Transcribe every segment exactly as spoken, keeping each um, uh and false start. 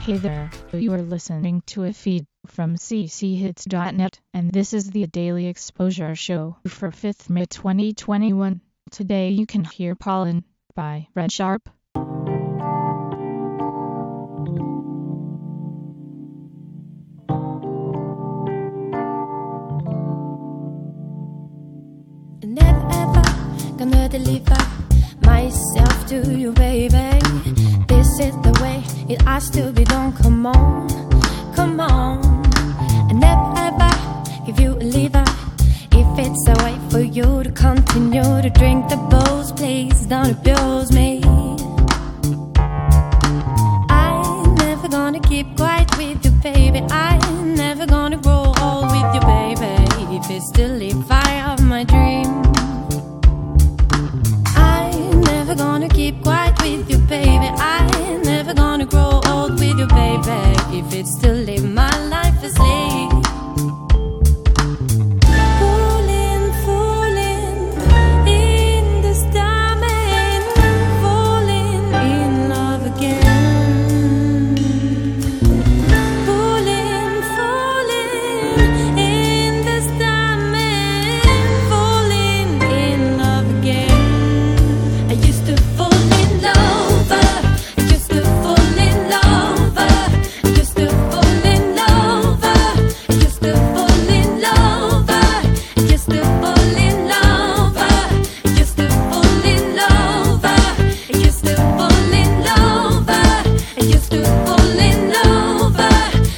Hey there, you are listening to a feed from c c hits dot net, and this is the Daily Exposure Show for fifth of May twenty twenty-one. Today you can hear Pollen by Red Sharp. Never ever gonna deliver myself to you, baby. This is the way it has to be done. Come on, come on. I never ever give you a liver if it's a way for you to continue to drink the booze. Please don't abuse me. I'm never gonna keep quiet with you, baby. I'm never gonna grow old with you, baby. If it's still the fire of my dream, I'm never gonna keep quiet with you, baby. I'm never gonna grow old with you, baby. If it's still live my life asleep. Fooling, fooling in the storm and falling in love again. Fooling, fooling in the storm and falling in love again. I used to fall in love, I used to fall in love, I used to fall in love, I used to fall in love, I used to fall in love, I used to fall in love, I used to fall in love, I used to fall in love, love.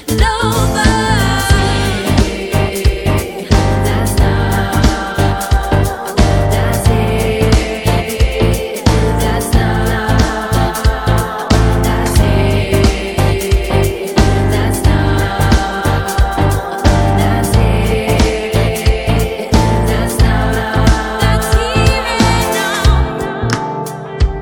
That's now, that's it, that's now, that's it, that's now, that's it, that's now, that's here and now.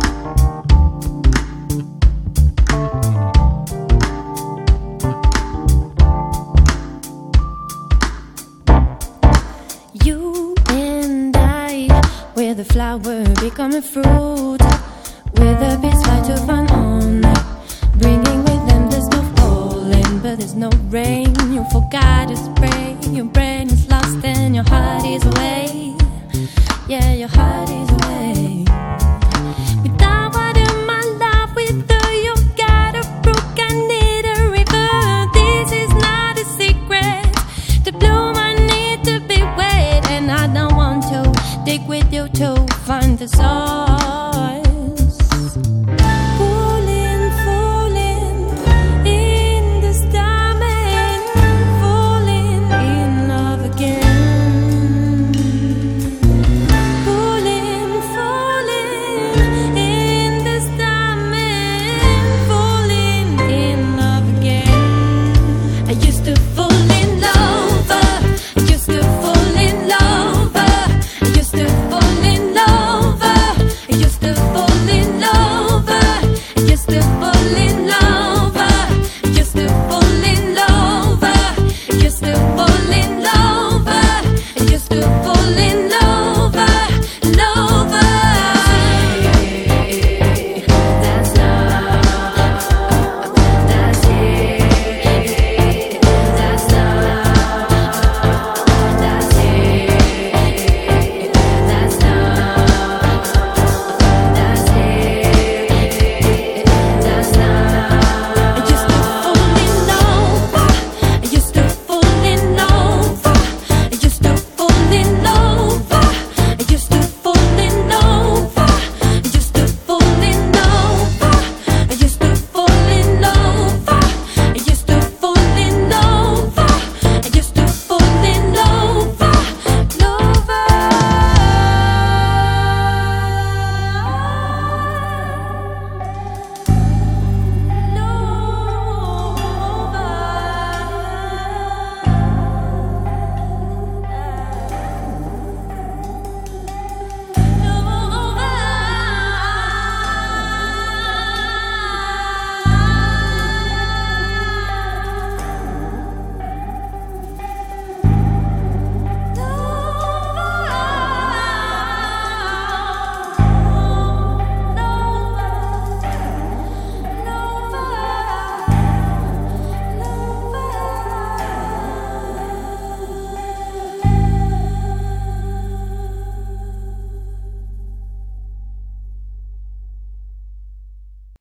You and I, we're the flower becoming fruit, with the beats fight to find on, bringing with them there's no falling, but there's no rain. You forgot to spray, your brain is lost and your heart is away. Yeah, your heart is away. Without water, my love, with her you got a brook, I need a river. This is not a secret. To bloom I need to be wet, and I don't want to dig with you to find the source. Fooling, fooling in the storm and falling in love again. Fooling, fooling in the storm and falling in love again. I used to fall in love, I used to fall in love, I used to fall in love, I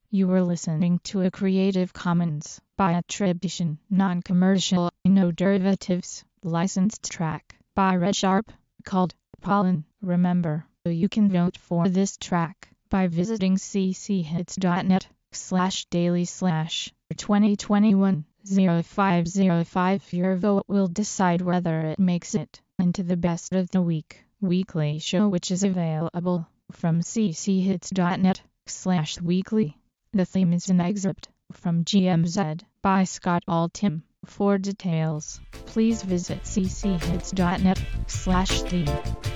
You were listening to a Creative Commons by attribution, non-commercial, no derivatives, licensed track by Red Sharp called Pollen. Remember, you can vote for this track by visiting cchits.net slash daily slash 2021 0505. Your vote will decide whether it makes it into the best of the week weekly show, which is available from cchits.net slash weekly. The theme is an excerpt from G M Z by Scott Altham. For details, please visit cchits.net slash theme.